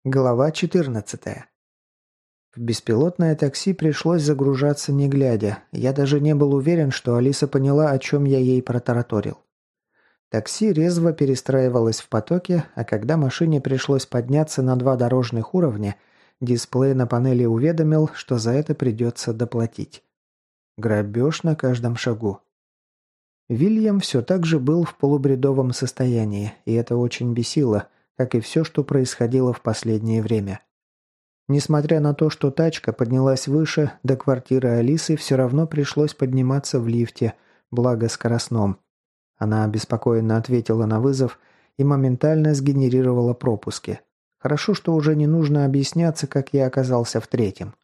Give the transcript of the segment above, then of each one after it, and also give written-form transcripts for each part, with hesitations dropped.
Глава 14. В беспилотное такси пришлось загружаться не глядя. Я даже не был уверен, что Алиса поняла, о чем я ей протараторил. Такси резво перестраивалось в потоке, а когда машине пришлось подняться на 2 дорожных уровня, дисплей на панели уведомил, что за это придется доплатить. Грабеж на каждом шагу. Вильям все так же был в полубредовом состоянии, и это очень бесило, как и все, что происходило в последнее время. Несмотря на то, что тачка поднялась выше, до квартиры Алисы все равно пришлось подниматься в лифте, благо скоростном. Она обеспокоенно ответила на вызов и моментально сгенерировала пропуски. Хорошо, что уже не нужно объясняться, как я оказался в третьем.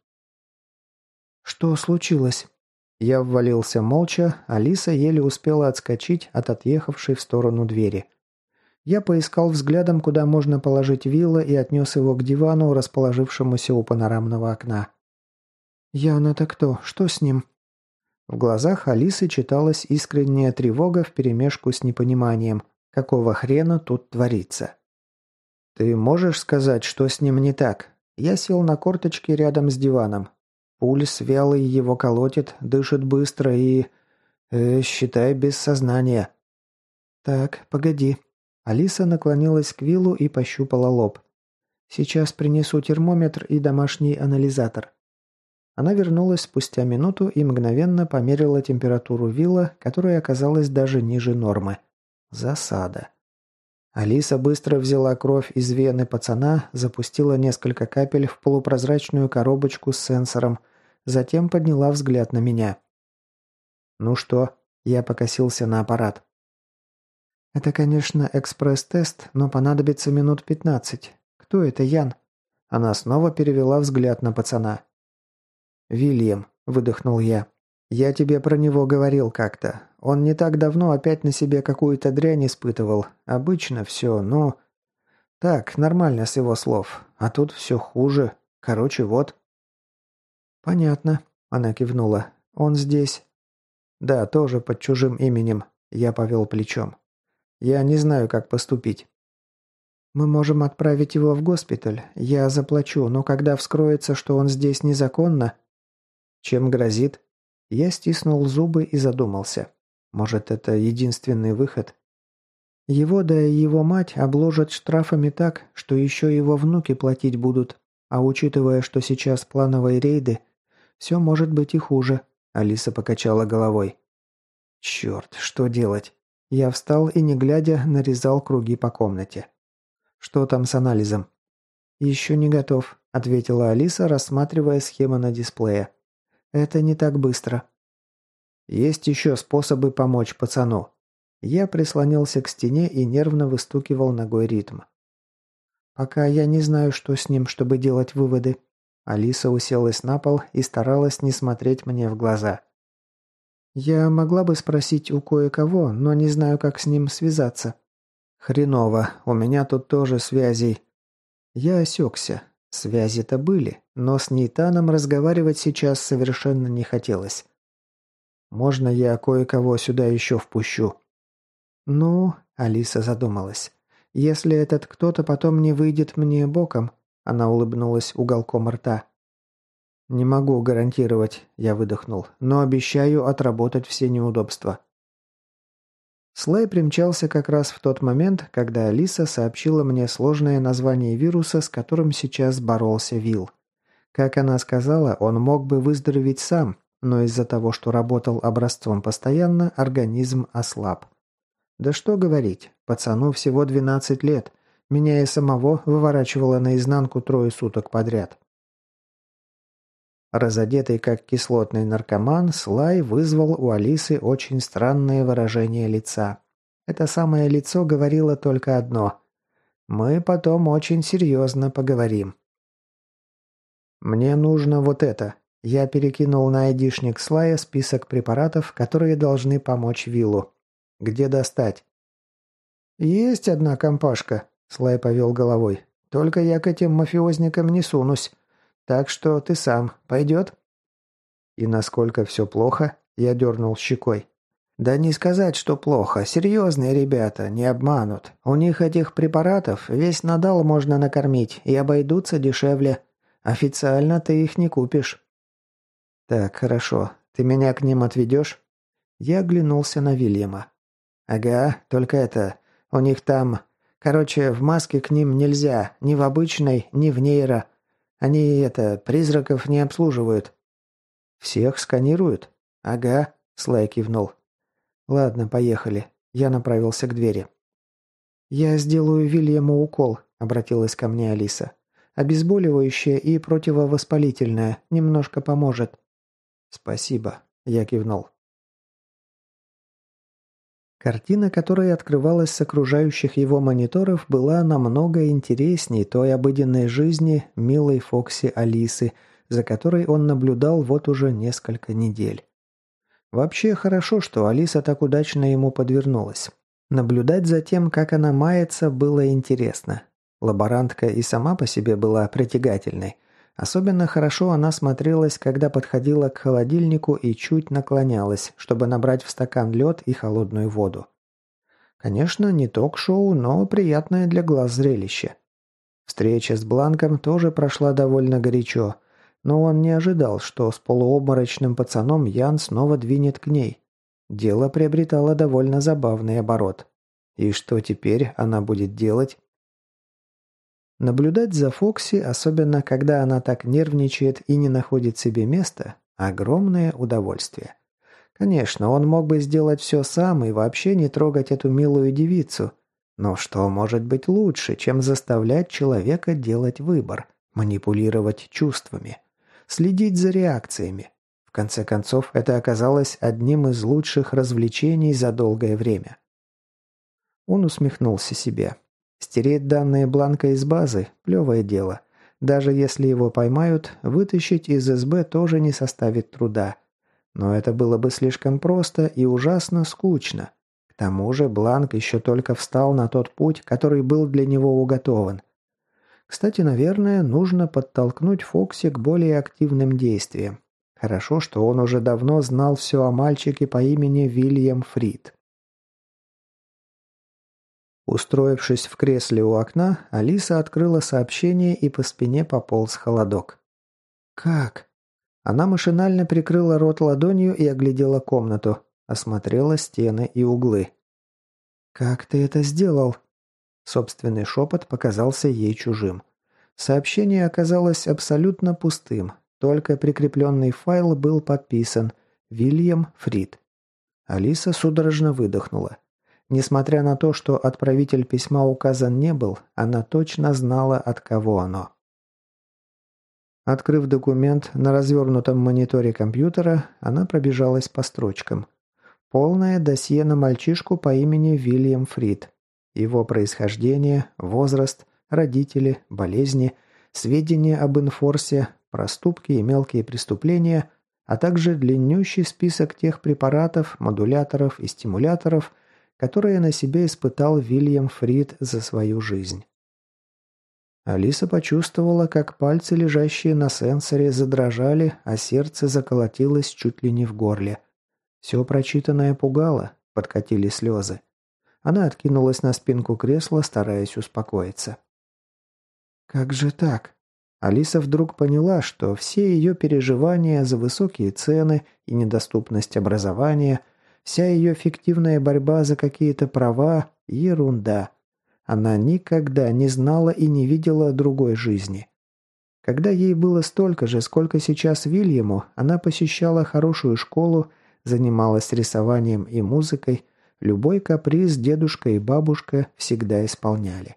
«Что случилось?» Я ввалился молча, Алиса еле успела отскочить от отъехавшей в сторону двери. Я поискал взглядом, куда можно положить вилла, и отнес его к дивану, расположившемуся у панорамного окна. «Яна-то кто? Что с ним?» В глазах Алисы читалась искренняя тревога вперемешку с непониманием, какого хрена тут творится. «Ты можешь сказать, что с ним не так?» Я сел на корточки рядом с диваном. Пульс вялый, его колотит, дышит быстро и... считай, без сознания. «Так, погоди». Алиса наклонилась к виллу и пощупала лоб. «Сейчас принесу термометр и домашний анализатор». Она вернулась спустя минуту и мгновенно померила температуру вилла, которая оказалась даже ниже нормы. Засада. Алиса быстро взяла кровь из вены пацана, запустила несколько капель в полупрозрачную коробочку с сенсором, затем подняла взгляд на меня. «Ну что?» – я покосился на аппарат. «Это, конечно, экспресс-тест, но понадобится минут 15. Кто это, Ян?» Она снова перевела взгляд на пацана. «Вильям», – выдохнул я. «Я тебе про него говорил как-то. Он не так давно опять на себе какую-то дрянь испытывал. Обычно все, ну... Так, нормально с его слов. А тут все хуже. Короче, вот». «Понятно», – она кивнула. «Он здесь». «Да, тоже под чужим именем», – я повел плечом. «Я не знаю, как поступить». «Мы можем отправить его в госпиталь. Я заплачу, но когда вскроется, что он здесь незаконно...» «Чем грозит?» Я стиснул зубы и задумался. «Может, это единственный выход?» «Его, да и его мать обложат штрафами так, что еще его внуки платить будут. А учитывая, что сейчас плановые рейды, все может быть и хуже», — Алиса покачала головой. «Черт, что делать?» Я встал и, не глядя, нарезал круги по комнате. «Что там с анализом?» «Еще не готов», — ответила Алиса, рассматривая схему на дисплее. «Это не так быстро». «Есть еще способы помочь пацану». Я прислонился к стене и нервно выстукивал ногой ритм. «Пока я не знаю, что с ним, чтобы делать выводы». Алиса уселась на пол и старалась не смотреть мне в глаза. «Я могла бы спросить у кое-кого, но не знаю, как с ним связаться». «Хреново, у меня тут тоже связей». Я осекся. Связи-то были, но с Нейтаном разговаривать сейчас совершенно не хотелось. «Можно я кое-кого сюда еще впущу?» «Ну...» — Алиса задумалась. «Если этот кто-то потом не выйдет мне боком...» — она улыбнулась уголком рта. «Не могу гарантировать», — я выдохнул, «но обещаю отработать все неудобства». Слай примчался как раз в тот момент, когда Алиса сообщила мне сложное название вируса, с которым сейчас боролся Вилл. Как она сказала, он мог бы выздороветь сам, но из-за того, что работал образцом постоянно, организм ослаб. Да что говорить, пацану всего 12 лет, меня и самого выворачивало наизнанку 3 суток подряд. Разодетый как кислотный наркоман, Слай вызвал у Алисы очень странное выражение лица. Это самое лицо говорило только одно: «Мы потом очень серьезно поговорим». «Мне нужно вот это». Я перекинул на айдишник Слая список препаратов, которые должны помочь Виллу. «Где достать?» «Есть одна компашка», — Слай повел головой. «Только я к этим мафиозникам не сунусь. Так что ты сам. Пойдет?» «И насколько все плохо?» — я дернул щекой. Да не сказать, что плохо. Серьезные ребята, не обманут. У них этих препаратов весь надал можно накормить и обойдутся дешевле. Официально ты их не купишь. Так, хорошо. Ты меня к ним отведешь? Я оглянулся на Вильяма. Ага, только это... У них там... Короче, в маске к ним нельзя. Ни в обычной, ни в нейро. Они, призраков не обслуживают. Всех сканируют? Ага, Слай кивнул. «Ладно, поехали». Я направился к двери. «Я сделаю Вильяму укол», — обратилась ко мне Алиса. «Обезболивающее и противовоспалительное. Немножко поможет». «Спасибо», — я кивнул. Картина, которая открывалась с окружающих его мониторов, была намного интересней той обыденной жизни милой Фокси Алисы, за которой он наблюдал вот уже несколько недель. Вообще хорошо, что Алиса так удачно ему подвернулась. Наблюдать за тем, как она мается, было интересно. Лаборантка и сама по себе была притягательной. Особенно хорошо она смотрелась, когда подходила к холодильнику и чуть наклонялась, чтобы набрать в стакан лед и холодную воду. Конечно, не ток-шоу, но приятное для глаз зрелище. Встреча с Бланком тоже прошла довольно горячо, но он не ожидал, что с полуобморочным пацаном Ян снова двинет к ней. Дело приобретало довольно забавный оборот. И что теперь она будет делать? Наблюдать за Фокси, особенно когда она так нервничает и не находит себе места, огромное удовольствие. Конечно, он мог бы сделать все сам и вообще не трогать эту милую девицу. Но что может быть лучше, чем заставлять человека делать выбор, манипулировать чувствами, следить за реакциями? В конце концов, это оказалось одним из лучших развлечений за долгое время. Он усмехнулся себе. Стереть данные Бланка из базы – плевое дело. Даже если его поймают, вытащить из СБ тоже не составит труда. Но это было бы слишком просто и ужасно скучно. К тому же Бланк еще только встал на тот путь, который был для него уготован. Кстати, наверное, нужно подтолкнуть Фокси к более активным действиям. Хорошо, что он уже давно знал все о мальчике по имени Вильям Фрид. Устроившись в кресле у окна, Алиса открыла сообщение и по спине пополз холодок. «Как?» Она машинально прикрыла рот ладонью и оглядела комнату, осмотрела стены и углы. «Как ты это сделал?» Собственный шепот показался ей чужим. Сообщение оказалось абсолютно пустым, только прикрепленный файл был подписан «Вильям Фрид». Алиса судорожно выдохнула. Несмотря на то, что отправитель письма указан не был, она точно знала, от кого оно. Открыв документ на развернутом мониторе компьютера, она пробежалась по строчкам. Полное досье на мальчишку по имени Вильям Фрид. Его происхождение, возраст, родители, болезни, сведения об инфорсе, проступки и мелкие преступления, а также длиннющий список тех препаратов, модуляторов и стимуляторов, которые на себе испытал Вильям Фрид за свою жизнь. Алиса почувствовала, как пальцы, лежащие на сенсоре, задрожали, а сердце заколотилось чуть ли не в горле. Все прочитанное пугало, подкатили слезы. Она откинулась на спинку кресла, стараясь успокоиться. «Как же так?» Алиса вдруг поняла, что все ее переживания за высокие цены и недоступность образования, вся ее фиктивная борьба за какие-то права – ерунда. Она никогда не знала и не видела другой жизни. Когда ей было столько же, сколько сейчас Вильяму, она посещала хорошую школу, занималась рисованием и музыкой, любой каприз дедушка и бабушка всегда исполняли.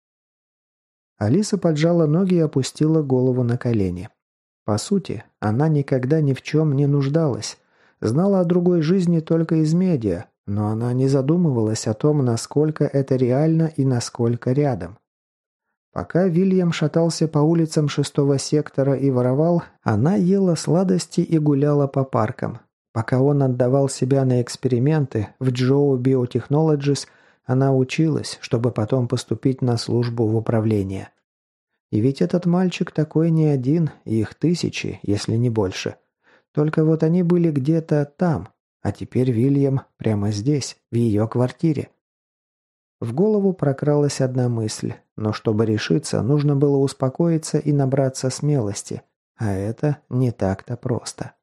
Алиса поджала ноги и опустила голову на колени. По сути, она никогда ни в чем не нуждалась. Знала о другой жизни только из медиа, но она не задумывалась о том, насколько это реально и насколько рядом. Пока Вильям шатался по улицам 6-го сектора и воровал, она ела сладости и гуляла по паркам. Пока он отдавал себя на эксперименты в Джоу Biotechnologies, она училась, чтобы потом поступить на службу в управление. И ведь этот мальчик такой не один, их тысячи, если не больше. Только вот они были где-то там, А теперь Вильям прямо здесь, в ее квартире. В голову прокралась одна мысль, но чтобы решиться, нужно было успокоиться и набраться смелости. А это не так-то просто.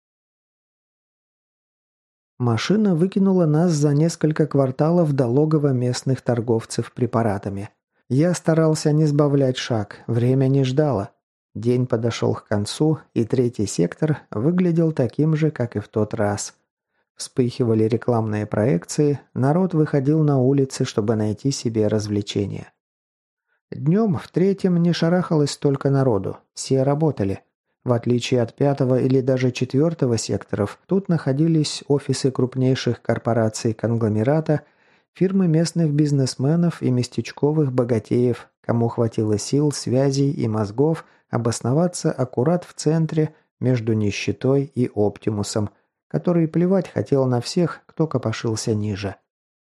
Машина выкинула нас за несколько кварталов до логова местных торговцев препаратами. Я старался не сбавлять шаг, время не ждало. День подошел к концу, и третий сектор выглядел таким же, как и в тот раз. Вспыхивали рекламные проекции, народ выходил на улицы, чтобы найти себе развлечения. Днем в третьем не шарахалось столько народу, все работали. В отличие от пятого или даже четвертого секторов, тут находились офисы крупнейших корпораций конгломерата, фирмы местных бизнесменов и местечковых богатеев, кому хватило сил, связей и мозгов обосноваться аккурат в центре между нищетой и оптимусом, который плевать хотел на всех, кто копошился ниже.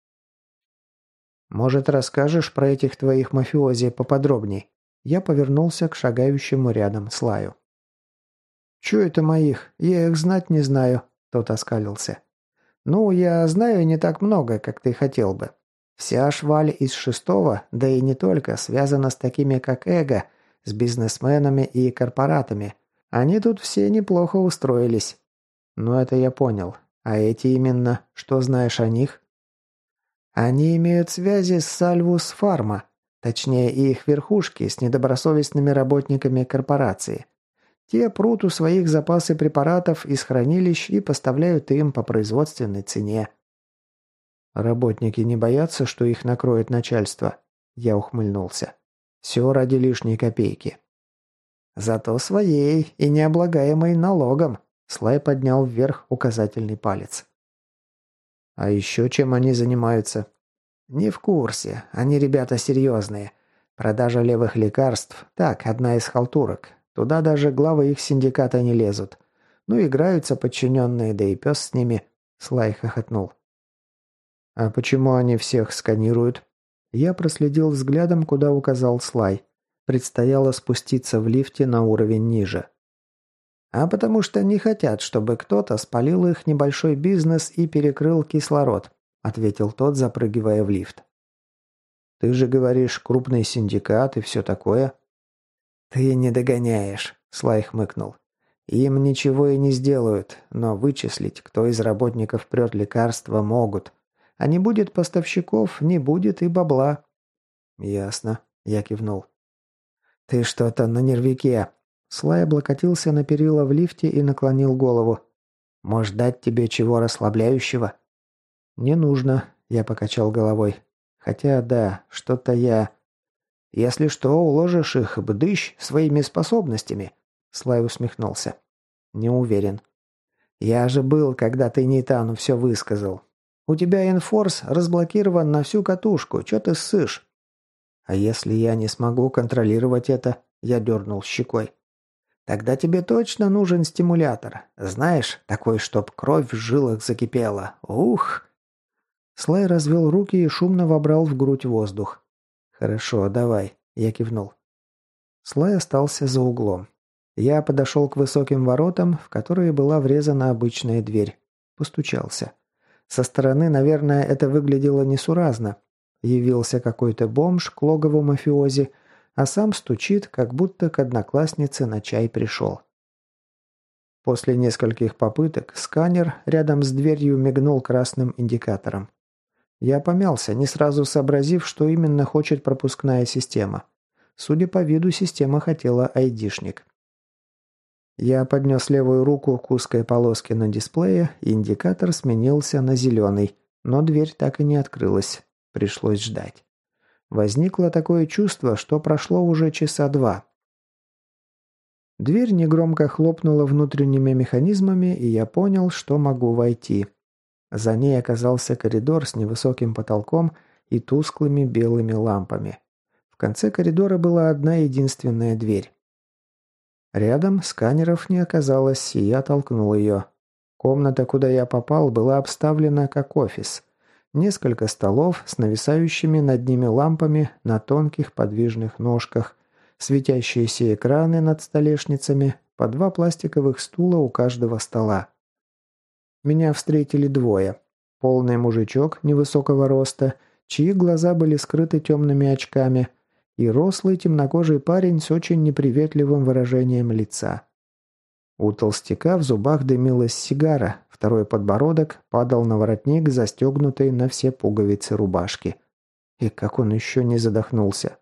«Может, расскажешь про этих твоих мафиози поподробней?» Я повернулся к шагающему рядом Слаю. «Чё это моих? Я их знать не знаю», – тот оскалился. «Ну, я знаю не так много, как ты хотел бы. Вся шваль из шестого, да и не только, связана с такими, как Эго, с бизнесменами и корпоратами. Они тут все неплохо устроились». «Ну, это я понял. А эти именно, что знаешь о них?» «Они имеют связи с Сальвус Фарма, точнее их верхушки с недобросовестными работниками корпорации. Те прут у своих запасы препаратов из хранилищ и поставляют им по производственной цене». «Работники не боятся, что их накроет начальство?» Я ухмыльнулся. «Все ради лишней копейки». «Зато своей и необлагаемой налогом», – Слай поднял вверх указательный палец. «А еще чем они занимаются?» «Не в курсе. Они ребята серьезные. Продажа левых лекарств – так, одна из халтурок. Туда даже главы их синдиката не лезут. Ну, играются подчиненные, да и пес с ними», – Слай хохотнул. «А почему они всех сканируют?» Я проследил взглядом, куда указал Слай. Предстояло спуститься в лифте на уровень ниже. «А потому что не хотят, чтобы кто-то спалил их небольшой бизнес и перекрыл кислород», – ответил тот, запрыгивая в лифт. «Ты же говоришь, крупный синдикат и все такое». «Ты не догоняешь», – Слай хмыкнул. «Им ничего и не сделают, но вычислить, кто из работников прет лекарства, могут. А не будет поставщиков, не будет и бабла». «Ясно», – я кивнул. «Ты что-то на нервике». Слай облокотился на перила в лифте и наклонил голову. «Может, дать тебе чего расслабляющего?» «Не нужно», – я покачал головой. «Хотя да, что-то я...» «Если что, уложишь их, бдыщ, своими способностями», – Слай усмехнулся. «Не уверен». «Я же был, когда ты Нейтану все высказал. У тебя инфорс разблокирован на всю катушку, чё ты ссышь?» «А если я не смогу контролировать это?» – я дернул щекой. «Тогда тебе точно нужен стимулятор. Знаешь, такой, чтоб кровь в жилах закипела. Ух!» Слай развел руки и шумно вобрал в грудь воздух. «Хорошо, давай», – я кивнул. Слай остался за углом. Я подошел к высоким воротам, в которые была врезана обычная дверь. Постучался. Со стороны, наверное, это выглядело несуразно. Явился какой-то бомж к логову мафиози, а сам стучит, как будто к однокласснице на чай пришел. После нескольких попыток сканер рядом с дверью мигнул красным индикатором. Я помялся, не сразу сообразив, что именно хочет пропускная система. Судя по виду, система хотела айдишник. Я поднес левую руку к узкой полоске на дисплее, и индикатор сменился на зеленый, но дверь так и не открылась. Пришлось ждать. Возникло такое чувство, что прошло уже часа два. Дверь негромко хлопнула внутренними механизмами, и я понял, что могу войти. За ней оказался коридор с невысоким потолком и тусклыми белыми лампами. В конце коридора была одна единственная дверь. Рядом сканеров не оказалось, и я толкнул ее. Комната, куда я попал, была обставлена как офис. Несколько столов с нависающими над ними лампами на тонких подвижных ножках, светящиеся экраны над столешницами, по два пластиковых стула у каждого стола. Меня встретили двое. Полный мужичок невысокого роста, чьи глаза были скрыты темными очками, и рослый темнокожий парень с очень неприветливым выражением лица. У толстяка в зубах дымилась сигара, второй подбородок падал на воротник, застегнутый на все пуговицы рубашки. И как он еще не задохнулся.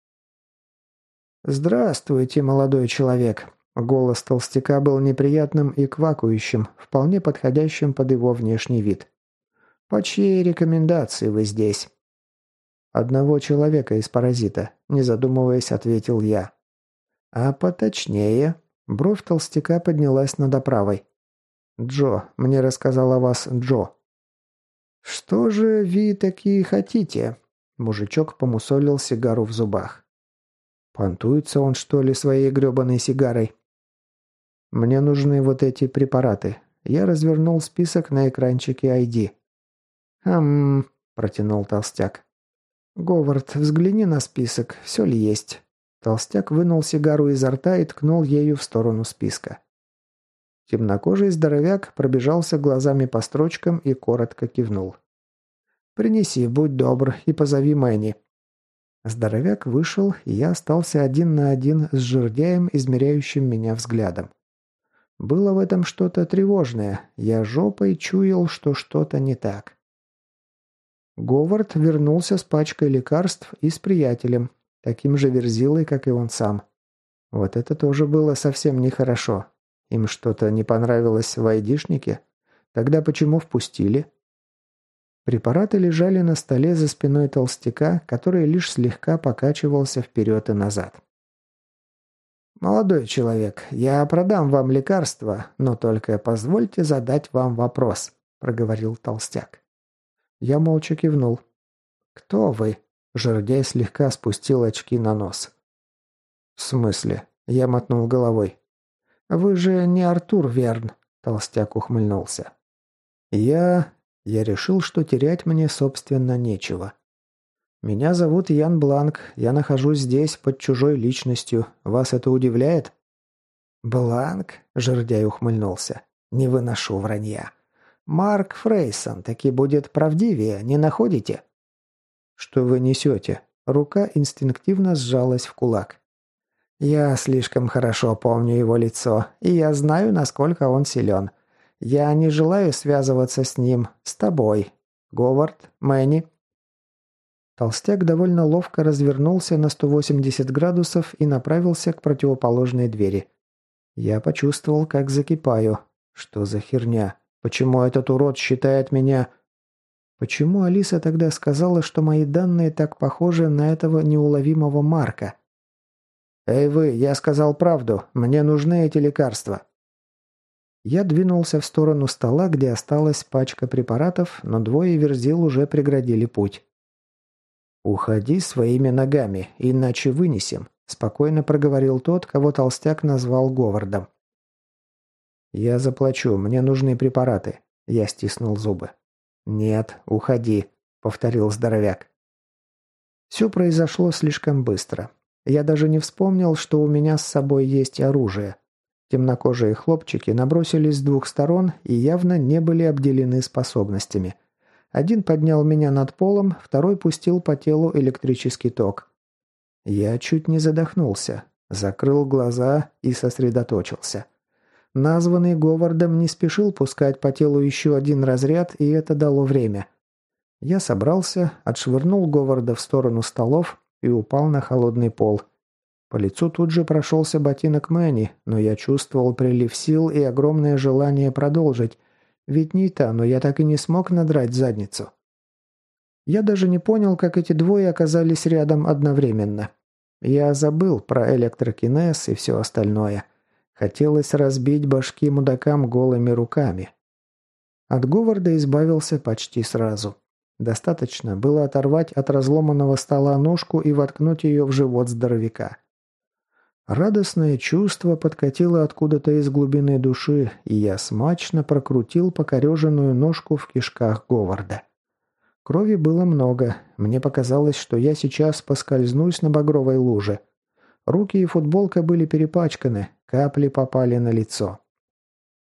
«Здравствуйте, молодой человек!» Голос толстяка был неприятным и квакающим, вполне подходящим под его внешний вид. «По чьей рекомендации вы здесь?» «Одного человека из паразита», – не задумываясь, ответил я. «А поточнее?» Бровь толстяка поднялась над оправой. «Джо. Мне рассказал о вас Джо». «Что же вы такие хотите?» Мужичок помусолил сигару в зубах. «Понтуется он, что ли, своей гребаной сигарой?» «Мне нужны вот эти препараты». Я развернул список на экранчике ID. Протянул толстяк. «Говард, взгляни на список, все ли есть?» Толстяк вынул сигару изо рта и ткнул ею в сторону списка. Темнокожий здоровяк пробежался глазами по строчкам и коротко кивнул. «Принеси, будь добр, и позови Мэнни». Здоровяк вышел, и я остался один на один с жердяем, измеряющим меня взглядом. Было в этом что-то тревожное, я жопой чуял, что что-то не так. Говард вернулся с пачкой лекарств и с приятелем, таким же верзилой, как и он сам. Вот это тоже было совсем нехорошо. Им что-то не понравилось в айдишнике? Тогда почему впустили? Препараты лежали на столе за спиной толстяка, который лишь слегка покачивался вперед и назад. «Молодой человек, я продам вам лекарства, но только позвольте задать вам вопрос», – проговорил толстяк. Я молча кивнул. «Кто вы?» – жердяй слегка спустил очки на нос. «В смысле?» – я мотнул головой. «Вы же не Артур Верн», – толстяк ухмыльнулся. Я решил, что терять мне, собственно, нечего. «Меня зовут Ян Бланк, я нахожусь здесь под чужой личностью. Вас это удивляет?» «Бланк?» – жердяй ухмыльнулся. «Не выношу вранья. Марк Фрейсон таки будет правдивее, не находите?» «Что вы несете?» Рука инстинктивно сжалась в кулак. «Я слишком хорошо помню его лицо, и я знаю, насколько он силен. Я не желаю связываться с ним, с тобой. Говард, Мэнни». Толстяк довольно ловко развернулся на 180 градусов и направился к противоположной двери. Я почувствовал, как закипаю. Что за херня? Почему этот урод считает меня... Почему Алиса тогда сказала, что мои данные так похожи на этого неуловимого Марка? «Эй вы, я сказал правду. Мне нужны эти лекарства». Я двинулся в сторону стола, где осталась пачка препаратов, но двое верзил уже преградили путь. «Уходи своими ногами, иначе вынесем», – спокойно проговорил тот, кого толстяк назвал Говардом. «Я заплачу, мне нужны препараты», – я стиснул зубы. «Нет, уходи», – повторил здоровяк. Все произошло слишком быстро. Я даже не вспомнил, что у меня с собой есть оружие. Темнокожие хлопчики набросились с двух сторон и явно не были обделены способностями. Один поднял меня над полом, второй пустил по телу электрический ток. Я чуть не задохнулся, закрыл глаза и сосредоточился. Названный Говардом не спешил пускать по телу еще один разряд, и это дало время. Я собрался, отшвырнул Говарда в сторону столов и упал на холодный пол. По лицу тут же прошелся ботинок Мэнни, но я чувствовал прилив сил и огромное желание продолжить. Ведь не та, но я так и не смог надрать задницу. Я даже не понял, как эти двое оказались рядом одновременно. Я забыл про электрокинез и все остальное. Хотелось разбить башки мудакам голыми руками. От Говарда избавился почти сразу. Достаточно было оторвать от разломанного стола ножку и воткнуть ее в живот здоровяка. Радостное чувство подкатило откуда-то из глубины души, и я смачно прокрутил покореженную ножку в кишках Говарда. Крови было много. Мне показалось, что я сейчас поскользнусь на багровой луже. Руки и футболка были перепачканы, капли попали на лицо.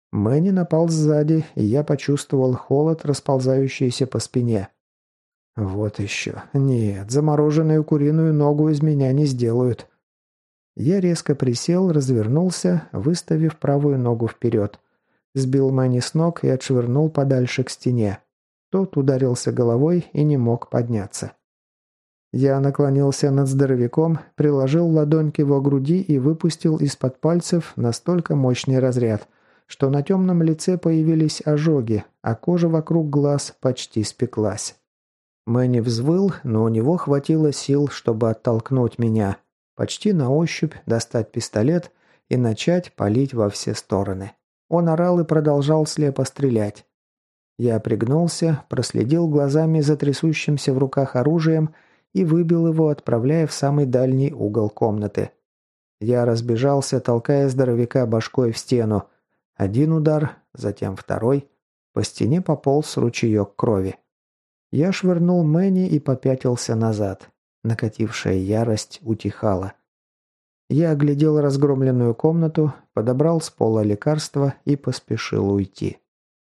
Мэнни напал сзади, и я почувствовал холод, расползающийся по спине. Вот еще. Нет, замороженную куриную ногу из меня не сделают. Я резко присел, развернулся, выставив правую ногу вперед. Сбил Мэнни с ног и отшвырнул подальше к стене. Тот ударился головой и не мог подняться. Я наклонился над здоровяком, приложил ладонь к его груди и выпустил из-под пальцев настолько мощный разряд, что на темном лице появились ожоги, а кожа вокруг глаз почти спеклась. Мэнни взвыл, но у него хватило сил, чтобы оттолкнуть меня, почти на ощупь достать пистолет и начать палить во все стороны. Он орал и продолжал слепо стрелять. Я пригнулся, проследил глазами за трясущимся в руках оружием и выбил его, отправляя в самый дальний угол комнаты. Я разбежался, толкая здоровяка башкой в стену. Один удар, затем второй. По стене пополз ручеек крови. Я швырнул Мэнни и попятился назад. Накатившая ярость утихала. Я оглядел разгромленную комнату, подобрал с пола лекарства и поспешил уйти.